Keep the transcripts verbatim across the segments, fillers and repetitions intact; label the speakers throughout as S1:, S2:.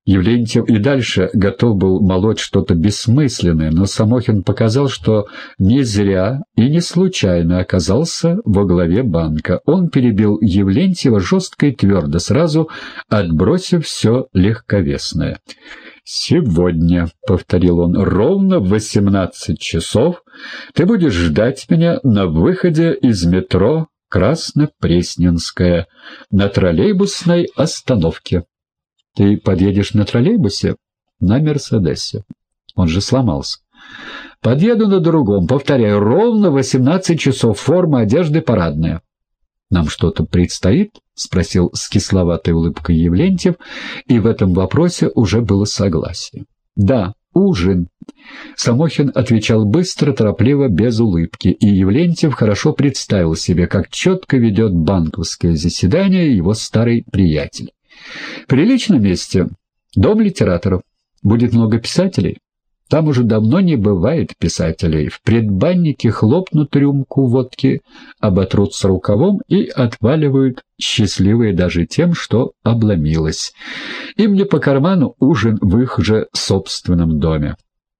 S1: Явлентьев и дальше готов был молоть что-то бессмысленное, но Самохин показал, что не зря и не случайно оказался во главе банка. Он перебил Явлентьева жестко и твердо, сразу отбросив все легковесное. «Сегодня», — повторил он, — «ровно в восемнадцать часов ты будешь ждать меня на выходе из метро Краснопресненская на троллейбусной остановке». «Ты подъедешь на троллейбусе?» «На Мерседесе. Он же сломался». «Подъеду на другом. Повторяю, ровно восемнадцать часов. Форма одежды парадная». «Нам что-то предстоит?» — спросил с кисловатой улыбкой Явлентьев, и в этом вопросе уже было согласие. «Да, ужин». Самохин отвечал быстро, торопливо, без улыбки, и Явлентьев хорошо представил себе, как четко ведет банковское заседание его старый приятель. В приличном месте дом литераторов. Будет много писателей. Там уже давно не бывает писателей. В предбаннике хлопнут рюмку водки, оботрутся рукавом и отваливают, счастливые даже тем, что обломилось. Им не по карману ужин в их же собственном доме.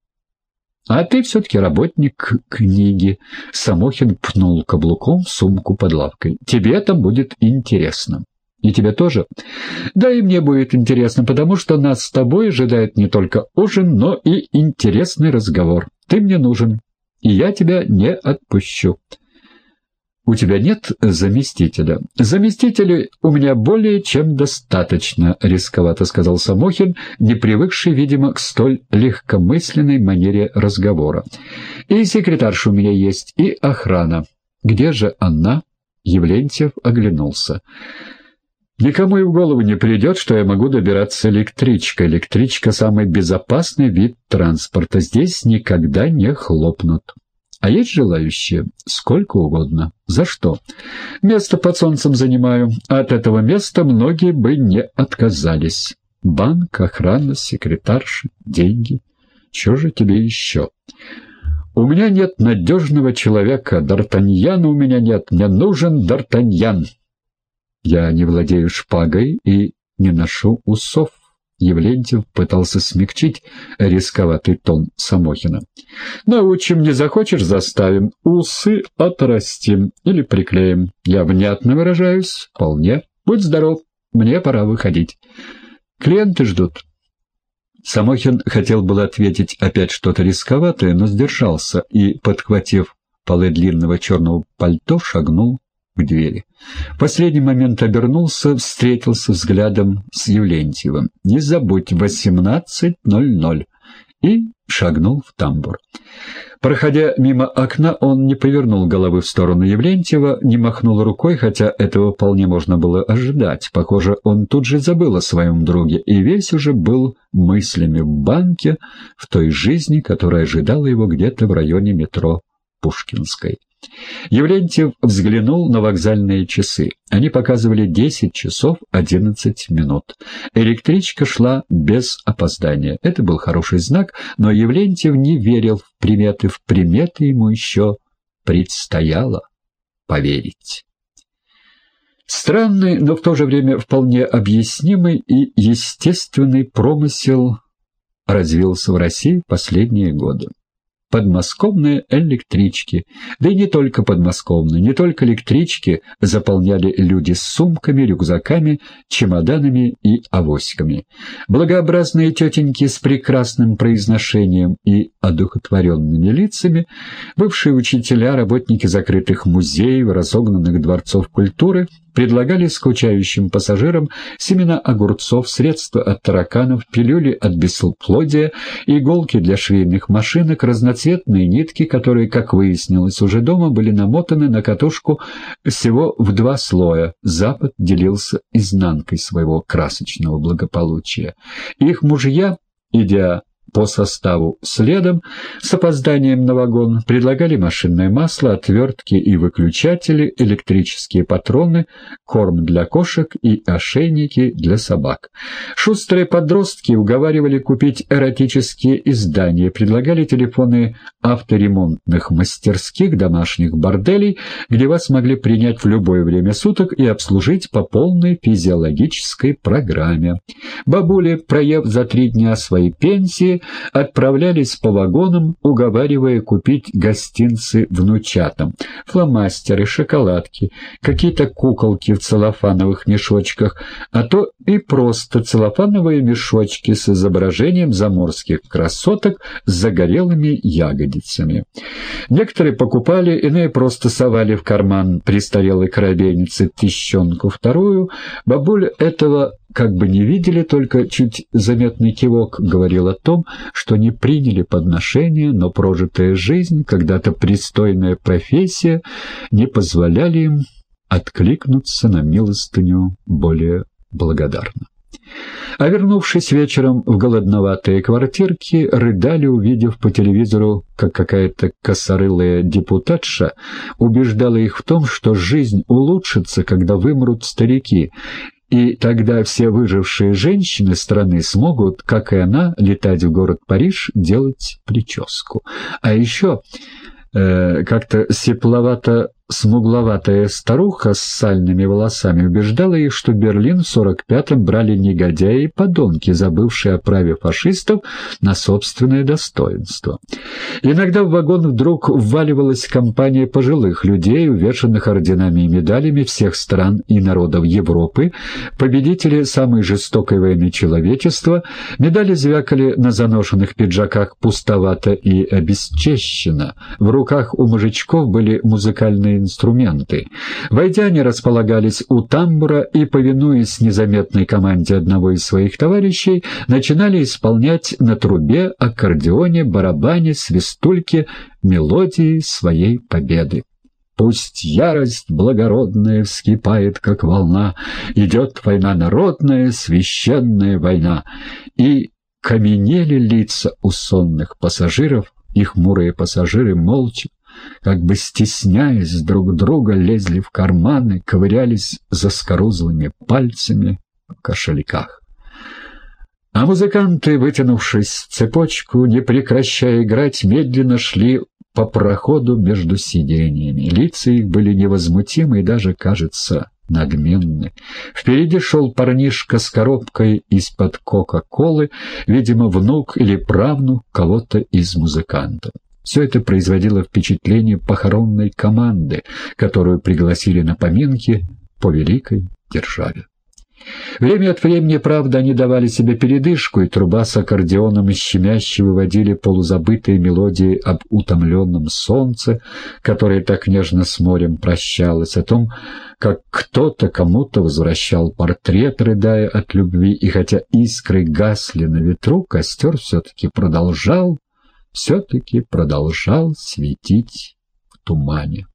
S1: «А ты все-таки работник книги», — Самохин пнул каблуком в сумку под лавкой. «Тебе там будет интересно». «И тебе тоже?» «Да, и мне будет интересно, потому что нас с тобой ожидает не только ужин, но и интересный разговор. Ты мне нужен, и я тебя не отпущу». «У тебя нет заместителя?» «Заместителей у меня более чем достаточно», — рисковато сказал Самохин, не привыкший, видимо, к столь легкомысленной манере разговора. «И секретарша у меня есть, и охрана». «Где же она?» — Явлентьев оглянулся. «Никому и в голову не придет, что я могу добираться электричкой. Электричка — самый безопасный вид транспорта. Здесь никогда не хлопнут. А есть желающие? Сколько угодно. За что? Место под солнцем занимаю. От этого места многие бы не отказались. Банк, охрана, секретарша, деньги. Чего же тебе еще? У меня нет надежного человека. Д'Артаньяна у меня нет. Мне нужен Д'Артаньян. Я не владею шпагой и не ношу усов». Явлентьев пытался смягчить рисковатый тон Самохина. «Научим, не захочешь — заставим. Усы отрастим или приклеим. Я внятно выражаюсь? Вполне. Будь здоров, мне пора выходить. Клиенты ждут». Самохин хотел было ответить опять что-то рисковатое, но сдержался и, подхватив полы длинного черного пальто, шагнул к двери. В последний момент обернулся, встретился взглядом с Явлентьевым. «Не забудь, восемнадцать ноль ноль», и шагнул в тамбур. Проходя мимо окна, он не повернул головы в сторону Явлентьева, не махнул рукой, хотя этого вполне можно было ожидать. Похоже, он тут же забыл о своем друге и весь уже был мыслями в банке, в той жизни, которая ожидала его где-то в районе метро Пушкинской. Явлентьев взглянул на вокзальные часы. Они показывали десять часов одиннадцать минут. Электричка шла без опоздания. Это был хороший знак, но Явлентьев не верил в приметы. В приметы ему еще предстояло поверить. Странный, но в то же время вполне объяснимый и естественный промысел развился в России в последние годы. Подмосковные электрички, да и не только подмосковные, не только электрички заполняли люди с сумками, рюкзаками, чемоданами и авоськами. Благообразные тетеньки с прекрасным произношением и одухотворенными лицами, бывшие учителя, работники закрытых музеев, разогнанных дворцов культуры, предлагали скучающим пассажирам семена огурцов, средства от тараканов, пилюли от бесплодия, иголки для швейных машинок, разноцветные нитки, которые, как выяснилось уже дома, были намотаны на катушку всего в два слоя. Запад делился изнанкой своего красочного благополучия. Их мужья, идя по составу следом, с опозданием на вагон, предлагали машинное масло, отвертки и выключатели, электрические патроны, корм для кошек и ошейники для собак. Шустрые подростки уговаривали купить эротические издания, предлагали телефоны авторемонтных мастерских, домашних борделей, где вас могли принять в любое время суток и обслужить по полной физиологической программе. Бабули, проев за три дня свои пенсии, отправлялись по вагонам, уговаривая купить гостинцы внучатам, фломастеры, шоколадки, какие-то куколки в целлофановых мешочках, а то и просто целлофановые мешочки с изображением заморских красоток с загорелыми ягодицами. Некоторые покупали, иные просто совали в карман престарелой коробейницы тыщенку вторую. Бабуля этого как бы не видели, только чуть заметный кивок говорил о том, что не приняли подношения, но прожитая жизнь, когда-то пристойная профессия, не позволяли им откликнуться на милостыню более благодарно. А вернувшись вечером в голодноватые квартирки, рыдали, увидев по телевизору, как какая-то косорылая депутатша убеждала их в том, что жизнь улучшится, когда вымрут старики, и тогда все выжившие женщины страны смогут, как и она, летать в город Париж, делать прическу. А еще э, как-то сепловато смугловатая старуха с сальными волосами убеждала их, что Берлин в сорок пятом брали негодяи и подонки, забывшие о праве фашистов на собственное достоинство. Иногда в вагон вдруг вваливалась компания пожилых людей, увешанных орденами и медалями всех стран и народов Европы, победители самой жестокой войны человечества. Медали звякали на заношенных пиджаках пустовато и обесчещенно. В руках у мужичков были музыкальные инструменты. Войдя, они располагались у тамбура и, повинуясь незаметной команде одного из своих товарищей, начинали исполнять на трубе, аккордеоне, барабане, свистульке мелодии своей победы. Пусть ярость благородная вскипает, как волна, идет война народная, священная война. И каменели лица у сонных пассажиров, их хмурые пассажиры молча, как бы стесняясь друг друга, лезли в карманы, ковырялись заскорузлыми пальцами в кошельках. А музыканты, вытянувшись в цепочку, не прекращая играть, медленно шли по проходу между сиденьями. Лица их были невозмутимы и даже, кажется, надменны. Впереди шел парнишка с коробкой из-под кока-колы, видимо, внук или правнук кого-то из музыкантов. Все это производило впечатление похоронной команды, которую пригласили на поминки по великой державе. Время от времени, правда, они давали себе передышку, и труба с аккордеоном щемяще выводили полузабытые мелодии об утомленном солнце, которое так нежно с морем прощалось, о том, как кто-то кому-то возвращал портрет, рыдая от любви, и хотя искры гасли на ветру, костер все-таки продолжал, все-таки продолжал светить в тумане.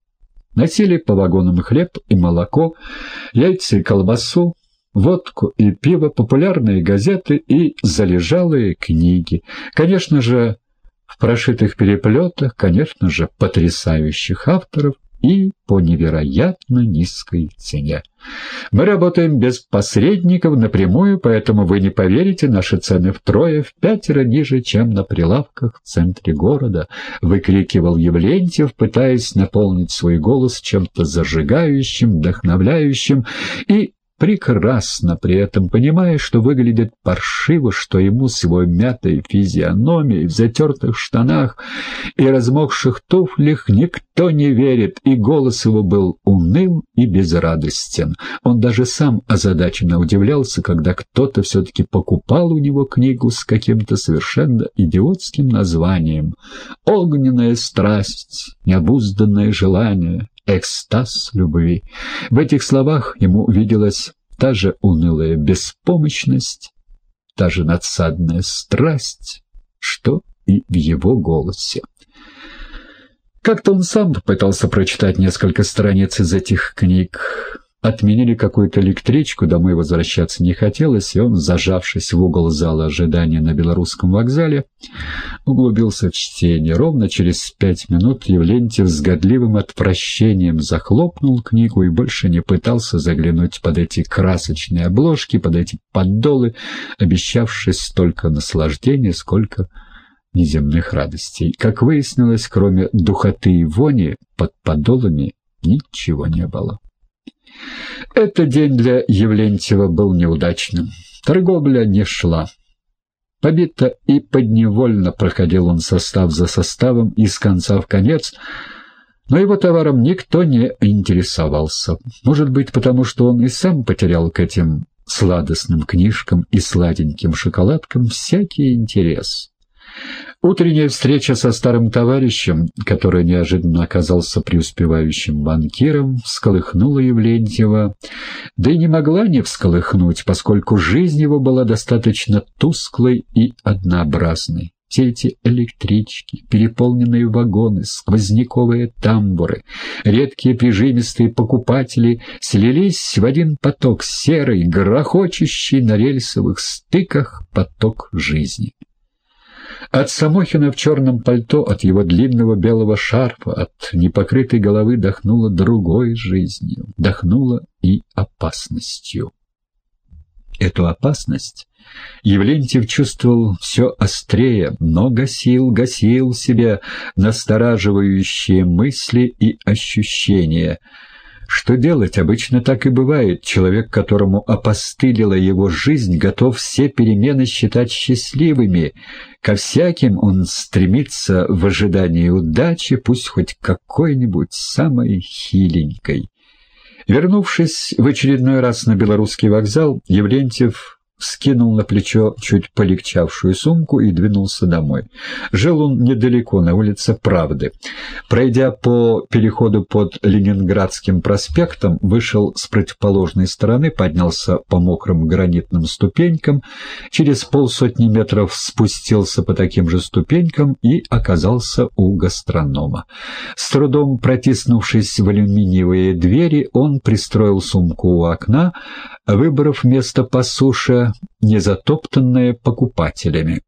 S1: Носили по вагонам хлеб и молоко, яйца и колбасу, водку и пиво, популярные газеты и залежалые книги. Конечно же, в прошитых переплетах, конечно же, потрясающих авторов и по невероятно низкой цене. Мы работаем без посредников напрямую, поэтому вы не поверите, наши цены втрое, в пятеро ниже, чем на прилавках в центре города, выкрикивал Явлентьев, пытаясь наполнить свой голос чем-то зажигающим, вдохновляющим и прекрасно при этом понимая, что выглядит паршиво, что ему с его мятой физиономией в затертых штанах и размокших туфлях никто не верит, и голос его был уныл и безрадостен. Он даже сам озадаченно удивлялся, когда кто-то все-таки покупал у него книгу с каким-то совершенно идиотским названием «Огненная страсть, необузданное желание». Экстаз любви. В этих словах ему виделась та же унылая беспомощность, та же надсадная страсть, что и в его голосе. Как-то он сам попытался прочитать несколько страниц из этих книг. отменили какую-то электричку, домой возвращаться не хотелось, и он, зажавшись в угол зала ожидания на Белорусском вокзале, углубился в чтение. Ровно через пять минут Евлентьев с годливым отвращением захлопнул книгу и больше не пытался заглянуть под эти красочные обложки, под эти поддолы, обещавшие столько наслаждения, сколько неземных радостей. Как выяснилось, кроме духоты и вони, под подолами ничего не было. Этот день для Евлентьева был неудачным. Торговля не шла. Побито и подневольно проходил он состав за составом из конца в конец, но его товаром никто не интересовался. Может быть, потому что он и сам потерял к этим сладостным книжкам и сладеньким шоколадкам всякий интерес. Утренняя встреча со старым товарищем, который неожиданно оказался преуспевающим банкиром, всколыхнула Евлентьева, да и не могла не всколыхнуть, поскольку жизнь его была достаточно тусклой и однообразной. Все эти электрички, переполненные вагоны, сквозняковые тамбуры, редкие прижимистые покупатели слились в один поток, серый, грохочущий на рельсовых стыках поток жизни. От Самохина в черном пальто, от его длинного белого шарфа, от непокрытой головы дохнуло другой жизнью, дохнуло и опасностью. Эту опасность Евлентьев чувствовал все острее, но гасил, гасил в себе настораживающие мысли и ощущения. Что делать? Обычно так и бывает. Человек, которому опостылила его жизнь, готов все перемены считать счастливыми. Ко всяким он стремится в ожидании удачи, пусть хоть какой-нибудь самой хиленькой. Вернувшись в очередной раз на Белорусский вокзал, Евлентьев скинул на плечо чуть полегчавшую сумку и двинулся домой. Жил он недалеко, на улице Правды. Пройдя по переходу под Ленинградским проспектом, вышел с противоположной стороны, поднялся по мокрым гранитным ступенькам, через полсотни метров спустился по таким же ступенькам и оказался у гастронома. С трудом протиснувшись в алюминиевые двери, он пристроил сумку у окна, выбрав место по суше, не затоптанное покупателями.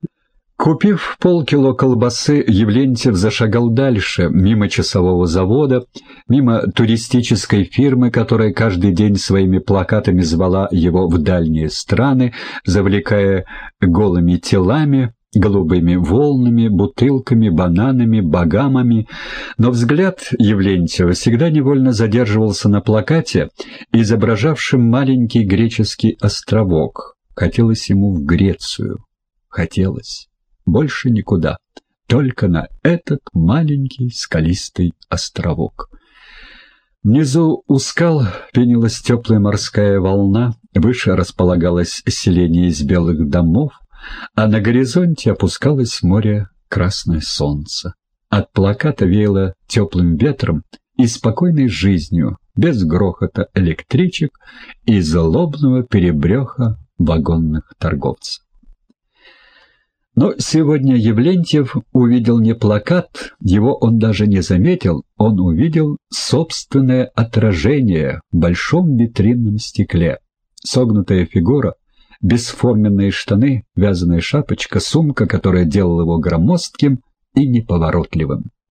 S1: Купив полкило колбасы, Евлентьев зашагал дальше, мимо часового завода, мимо туристической фирмы, которая каждый день своими плакатами звала его в дальние страны, завлекая голыми телами, голубыми волнами, бутылками, бананами, багамами, но взгляд Евлентьева всегда невольно задерживался на плакате, изображавшем маленький греческий островок. Хотелось ему в Грецию. Хотелось. Больше никуда. Только на этот маленький скалистый островок. Внизу у скал пенилась теплая морская волна, выше располагалось селение из белых домов, а на горизонте опускалось в море красное солнце. От плаката веяло теплым ветром и спокойной жизнью, без грохота электричек и злобного перебреха вагонных торговцев. Но сегодня Евлентьев увидел не плакат, его он даже не заметил, он увидел собственное отражение в большом витринном стекле. Согнутая фигура, бесформенные штаны, вязаная шапочка, сумка, которая делала его громоздким и неповоротливым.